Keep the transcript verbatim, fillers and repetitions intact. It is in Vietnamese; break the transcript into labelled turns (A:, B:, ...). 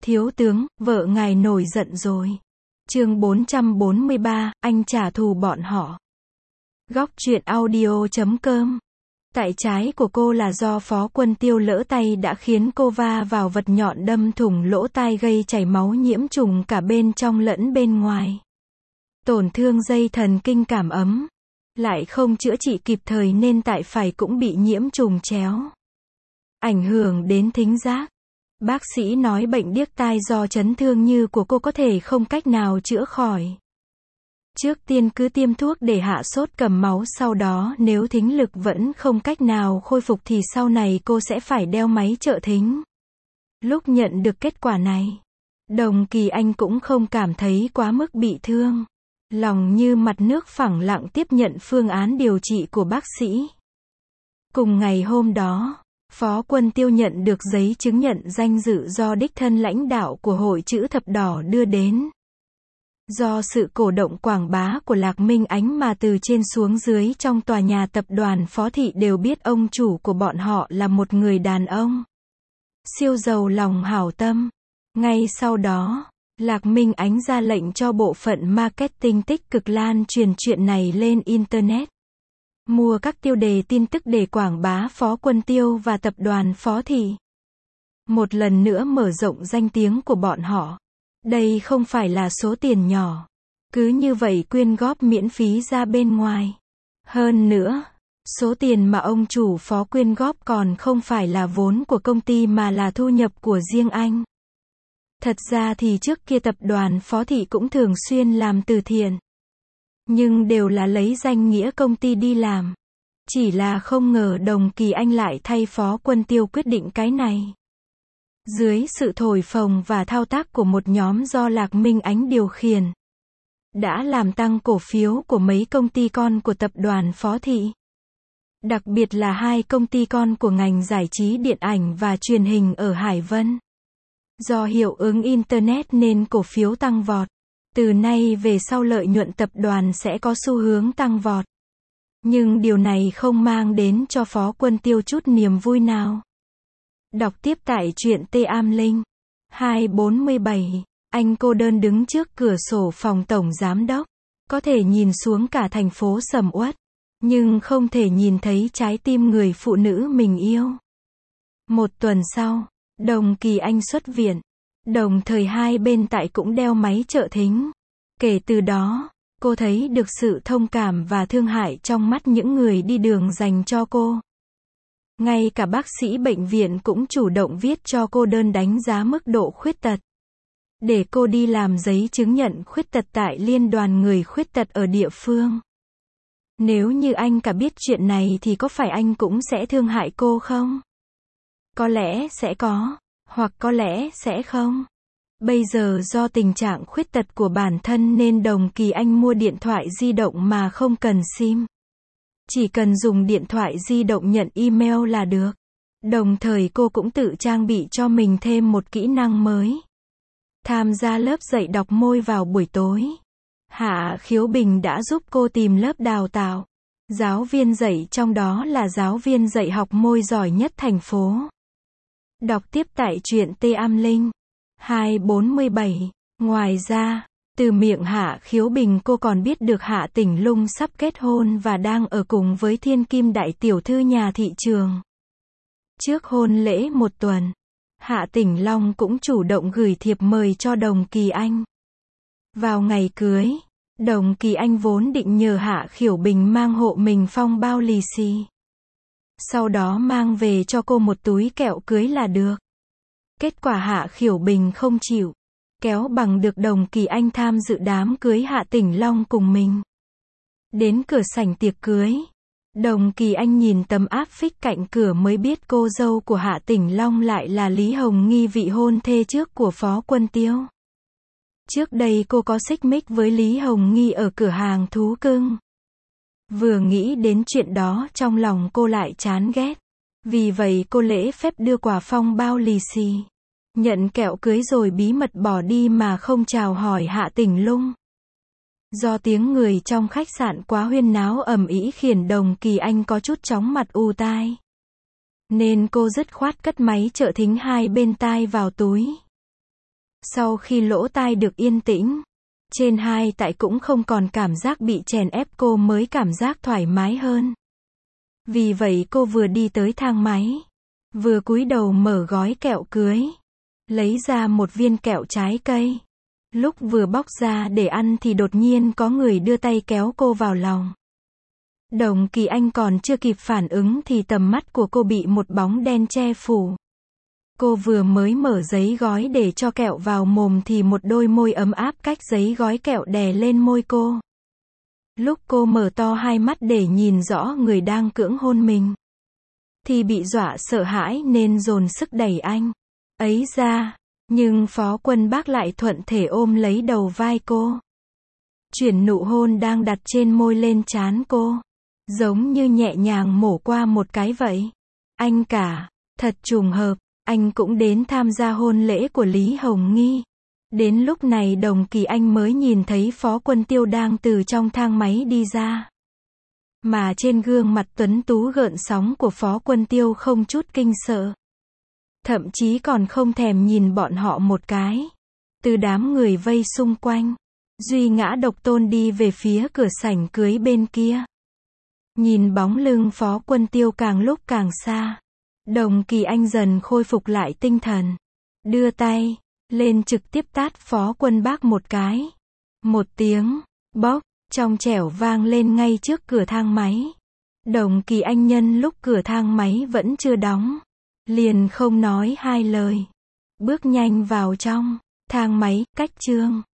A: Thiếu tướng, vợ ngài nổi giận rồi. Chương bốn trăm bốn mươi ba, anh trả thù bọn họ. Góc truyện audio chấm com. Tại trái của cô là do Phó Quân Tiêu lỡ tay đã khiến cô va vào vật nhọn đâm thủng lỗ tai gây chảy máu nhiễm trùng cả bên trong lẫn bên ngoài. Tổn thương dây thần kinh cảm ấm. Lại không chữa trị kịp thời nên tại phải cũng bị nhiễm trùng chéo. Ảnh hưởng đến thính giác. Bác sĩ nói bệnh điếc tai do chấn thương như của cô có thể không cách nào chữa khỏi. Trước tiên cứ tiêm thuốc để hạ sốt cầm máu, sau đó nếu thính lực vẫn không cách nào khôi phục thì sau này cô sẽ phải đeo máy trợ thính. Lúc nhận được kết quả này, Đồng Kỳ Anh cũng không cảm thấy quá mức bị thương. Lòng như mặt nước phẳng lặng tiếp nhận phương án điều trị của bác sĩ. Cùng ngày hôm đó, Phó Quân Tiêu nhận được giấy chứng nhận danh dự do đích thân lãnh đạo của Hội Chữ Thập Đỏ đưa đến. Do sự cổ động quảng bá của Lạc Minh Ánh mà từ trên xuống dưới trong tòa nhà tập đoàn Phó Thị đều biết ông chủ của bọn họ là một người đàn ông siêu giàu lòng hảo tâm. Ngay sau đó, Lạc Minh Ánh ra lệnh cho bộ phận marketing tích cực lan truyền chuyện này lên Internet. Mua các tiêu đề tin tức để quảng bá Phó Quân Tiêu và tập đoàn Phó Thị. Một lần nữa mở rộng danh tiếng của bọn họ. Đây không phải là số tiền nhỏ. Cứ như vậy quyên góp miễn phí ra bên ngoài. Hơn nữa, số tiền mà ông chủ Phó quyên góp còn không phải là vốn của công ty mà là thu nhập của riêng anh. Thật ra thì trước kia tập đoàn Phó Thị cũng thường xuyên làm từ thiện. Nhưng đều là lấy danh nghĩa công ty đi làm. Chỉ là không ngờ Đồng Kỳ Anh lại thay Phó Quân Tiêu quyết định cái này. Dưới sự thổi phồng và thao tác của một nhóm do Lạc Minh Ánh điều khiển, đã làm tăng cổ phiếu của mấy công ty con của tập đoàn Phó Thị. Đặc biệt là hai công ty con của ngành giải trí điện ảnh và truyền hình ở Hải Vân. Do hiệu ứng Internet nên cổ phiếu tăng vọt. Từ nay về sau lợi nhuận tập đoàn sẽ có xu hướng tăng vọt. Nhưng điều này không mang đến cho Phó Quân Tiêu chút niềm vui nào. Đọc tiếp tại truyện Tê Am Linh. hai bốn bảy, anh cô đơn đứng trước cửa sổ phòng tổng giám đốc. Có thể nhìn xuống cả thành phố sầm uất. Nhưng không thể nhìn thấy trái tim người phụ nữ mình yêu. Một tuần sau, Đồng Kỳ Anh xuất viện. Đồng thời hai bên tại cũng đeo máy trợ thính. Kể từ đó, cô thấy được sự thông cảm và thương hại trong mắt những người đi đường dành cho cô. Ngay cả bác sĩ bệnh viện cũng chủ động viết cho cô đơn đánh giá mức độ khuyết tật. Để cô đi làm giấy chứng nhận khuyết tật tại Liên đoàn Người Khuyết tật ở địa phương. Nếu như anh cả biết chuyện này thì có phải anh cũng sẽ thương hại cô không? Có lẽ sẽ có, hoặc có lẽ sẽ không. Bây giờ do tình trạng khuyết tật của bản thân nên Đồng Kỳ Anh mua điện thoại di động mà không cần sim. Chỉ cần dùng điện thoại di động nhận email là được. Đồng thời cô cũng tự trang bị cho mình thêm một kỹ năng mới. Tham gia lớp dạy đọc môi vào buổi tối. Hạ Khiếu Bình đã giúp cô tìm lớp đào tạo. Giáo viên dạy trong đó là giáo viên dạy học môi giỏi nhất thành phố. Đọc tiếp tại truyện Tê Am Linh. hai bốn bảy. Ngoài ra, từ miệng Hạ Khiếu Bình cô còn biết được Hạ Tỉnh Lung sắp kết hôn và đang ở cùng với thiên kim đại tiểu thư nhà thị trường. Trước hôn lễ một tuần, Hạ Tỉnh Long cũng chủ động gửi thiệp mời cho Đồng Kỳ Anh. Vào ngày cưới, Đồng Kỳ Anh vốn định nhờ Hạ Khiếu Bình mang hộ mình phong bao lì xì. Sau đó mang về cho cô một túi kẹo cưới là được. Kết quả Hạ Khiếu Bình không chịu. Kéo bằng được Đồng Kỳ Anh tham dự đám cưới Hạ Tỉnh Long cùng mình. Đến cửa sảnh tiệc cưới, Đồng Kỳ Anh nhìn tấm áp phích cạnh cửa mới biết cô dâu của Hạ Tỉnh Long lại là Lý Hồng Nghi, vị hôn thê trước của Phó Quân Tiêu. Trước đây cô có xích mích với Lý Hồng Nghi ở cửa hàng thú cưng. Vừa nghĩ đến chuyện đó trong lòng cô lại chán ghét. Vì vậy cô lễ phép đưa quà phong bao lì xì. Nhận kẹo cưới rồi bí mật bỏ đi mà không chào hỏi Hạ Tỉnh Lung. Do tiếng người trong khách sạn quá huyên náo ầm ĩ khiến Đồng Kỳ Anh có chút chóng mặt ù tai. Nên cô dứt khoát cất máy trợ thính hai bên tai vào túi. Sau khi lỗ tai được yên tĩnh, trên hai tại cũng không còn cảm giác bị chèn ép, cô mới cảm giác thoải mái hơn. Vì vậy cô vừa đi tới thang máy, vừa cúi đầu mở gói kẹo cưới, lấy ra một viên kẹo trái cây. Lúc vừa bóc ra để ăn thì đột nhiên có người đưa tay kéo cô vào lòng. Đồng Kỳ Anh còn chưa kịp phản ứng thì tầm mắt của cô bị một bóng đen che phủ. Cô vừa mới mở giấy gói để cho kẹo vào mồm thì một đôi môi ấm áp cách giấy gói kẹo đè lên môi cô. Lúc cô mở to hai mắt để nhìn rõ người đang cưỡng hôn mình, thì bị dọa sợ hãi nên dồn sức đẩy anh ấy ra. Nhưng Phó Quân Bác lại thuận thể ôm lấy đầu vai cô, chuyển nụ hôn đang đặt trên môi lên trán cô, giống như nhẹ nhàng mổ qua một cái vậy. Anh cả, thật trùng hợp, anh cũng đến tham gia hôn lễ của Lý Hồng Nghi. Đến lúc này Đồng Kỳ Anh mới nhìn thấy Phó Quân Tiêu đang từ trong thang máy đi ra. Mà trên gương mặt tuấn tú gợn sóng của Phó Quân Tiêu không chút kinh sợ. Thậm chí còn không thèm nhìn bọn họ một cái. Từ đám người vây xung quanh, Duy Ngã Độc Tôn đi về phía cửa sảnh cưới bên kia. Nhìn bóng lưng Phó Quân Tiêu càng lúc càng xa, Đồng Kỳ Anh dần khôi phục lại tinh thần. Đưa tay lên trực tiếp tát Phó Quân Bác một cái. Một tiếng bóp trong trẻo vang lên ngay trước cửa thang máy. Đồng Kỳ Anh nhân lúc cửa thang máy vẫn chưa đóng, liền không nói hai lời, bước nhanh vào trong thang máy. Cách chương